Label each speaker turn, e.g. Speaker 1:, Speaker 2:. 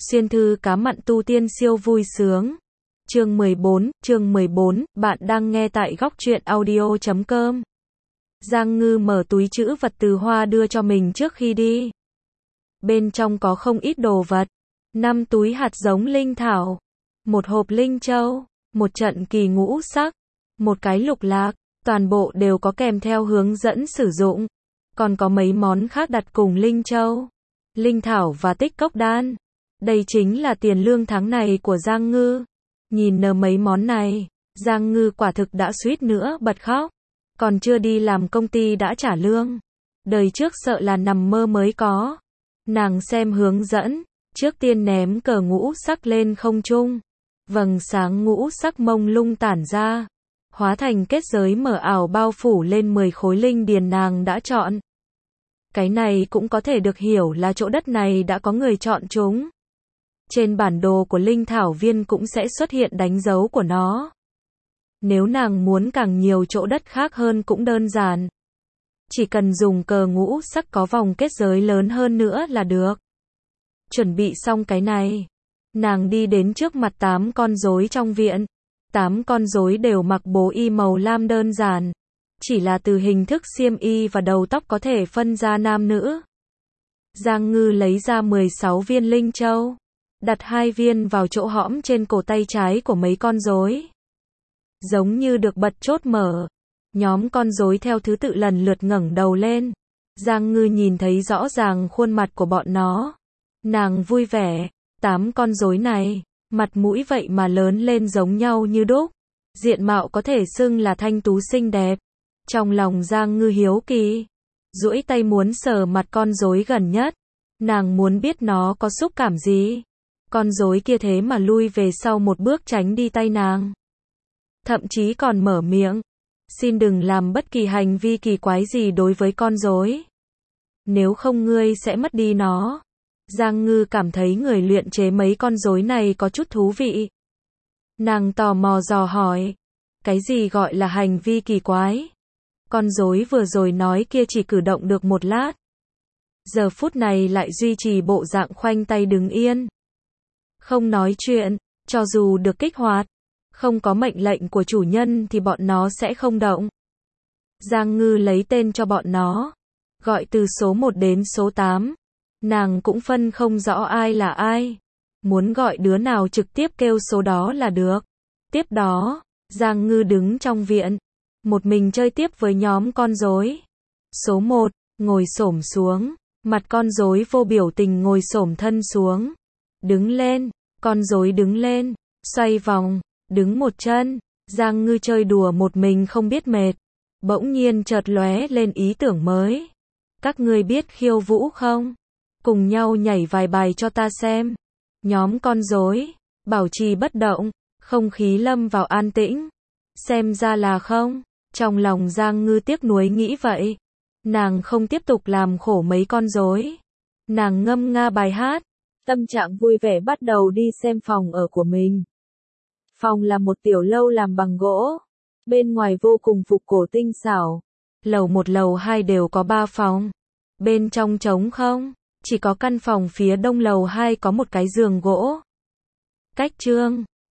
Speaker 1: Xuyên thư cá mặn tu tiên siêu vui sướng. Chương 14, bạn đang nghe tại góc truyện audio.com. Giang Ngư mở túi trữ vật từ Hoa đưa cho mình trước khi đi. Bên trong có không ít đồ vật. 5 túi hạt giống linh thảo, một hộp linh châu, một trận kỳ ngũ sắc, một cái lục lạc, toàn bộ đều có kèm theo hướng dẫn sử dụng. Còn có mấy món khác đặt cùng linh châu, linh thảo và tích cốc đan. Đây chính là tiền lương tháng này của Giang Ngư. Nhìn mấy món này, Giang Ngư quả thực đã suýt nữa bật khóc. Còn chưa đi làm công ty đã trả lương. Đời trước sợ là nằm mơ mới có. Nàng xem hướng dẫn, trước tiên ném cờ ngũ sắc lên không trung. Vầng sáng ngũ sắc mông lung tản ra, hóa thành kết giới mờ ảo bao phủ lên 10 khối linh điền nàng đã chọn. Cái này cũng có thể được hiểu là chỗ đất này đã có người chọn chúng. Trên bản đồ của linh thảo viên cũng sẽ xuất hiện đánh dấu của nó. Nếu nàng muốn càng nhiều chỗ đất khác hơn cũng đơn giản. Chỉ cần dùng cờ ngũ sắc có vòng kết giới lớn hơn nữa là được. Chuẩn bị xong cái này, nàng đi đến trước mặt 8 con rối trong viện. 8 con rối đều mặc bố y màu lam đơn giản. Chỉ là từ hình thức xiêm y và đầu tóc có thể phân ra nam nữ. Giang Ngư lấy ra 16 viên linh châu, đặt 2 viên vào chỗ hõm trên cổ tay trái của mấy con rối. Giống như được bật chốt mở, nhóm con rối theo thứ tự lần lượt ngẩng đầu lên. Giang Ngư nhìn thấy rõ ràng khuôn mặt của bọn nó. Nàng vui vẻ, 8 con rối này, mặt mũi vậy mà lớn lên giống nhau như đúc. Diện mạo có thể xưng là thanh tú xinh đẹp. Trong lòng Giang Ngư hiếu kỳ, duỗi tay muốn sờ mặt con rối gần nhất. Nàng muốn biết nó có xúc cảm gì. Con rối kia thế mà lui về sau một bước tránh đi tay nàng. Thậm chí còn mở miệng, xin đừng làm bất kỳ hành vi kỳ quái gì đối với con rối. Nếu không ngươi sẽ mất đi nó. Giang Ngư cảm thấy người luyện chế mấy con rối này có chút thú vị. Nàng tò mò dò hỏi, cái gì gọi là hành vi kỳ quái? Con rối vừa rồi nói kia chỉ cử động được một lát. Giờ phút này lại duy trì bộ dạng khoanh tay đứng yên. Không nói chuyện, cho dù được kích hoạt, không có mệnh lệnh của chủ nhân thì bọn nó sẽ không động. Giang Ngư lấy tên cho bọn nó, gọi từ số 1 đến số 8. Nàng cũng phân không rõ ai là ai. Muốn gọi đứa nào trực tiếp kêu số đó là được. Tiếp đó, Giang Ngư đứng trong viện, một mình chơi tiếp với nhóm con rối. Số 1, ngồi xổm xuống, mặt con rối vô biểu tình ngồi xổm thân xuống. Đứng lên, con rối đứng lên, xoay vòng, đứng một chân. Giang Ngư chơi đùa một mình không biết mệt. Bỗng nhiên chợt lóe lên ý tưởng mới. Các ngươi biết khiêu vũ không? Cùng nhau nhảy vài bài cho ta xem. Nhóm con rối bảo trì bất động, không khí lâm vào an tĩnh. Xem ra là không. Trong lòng Giang Ngư tiếc nuối nghĩ vậy. Nàng không tiếp tục làm khổ mấy con rối. Nàng ngâm nga bài hát, tâm trạng vui vẻ bắt đầu đi xem phòng ở của mình. Phòng là một tiểu lâu làm bằng gỗ. Bên ngoài vô cùng phục cổ tinh xảo. Lầu 1 lầu 2 đều có 3 phòng. Bên trong trống không, chỉ có căn phòng phía đông lầu 2 có một cái giường gỗ. Cách trương,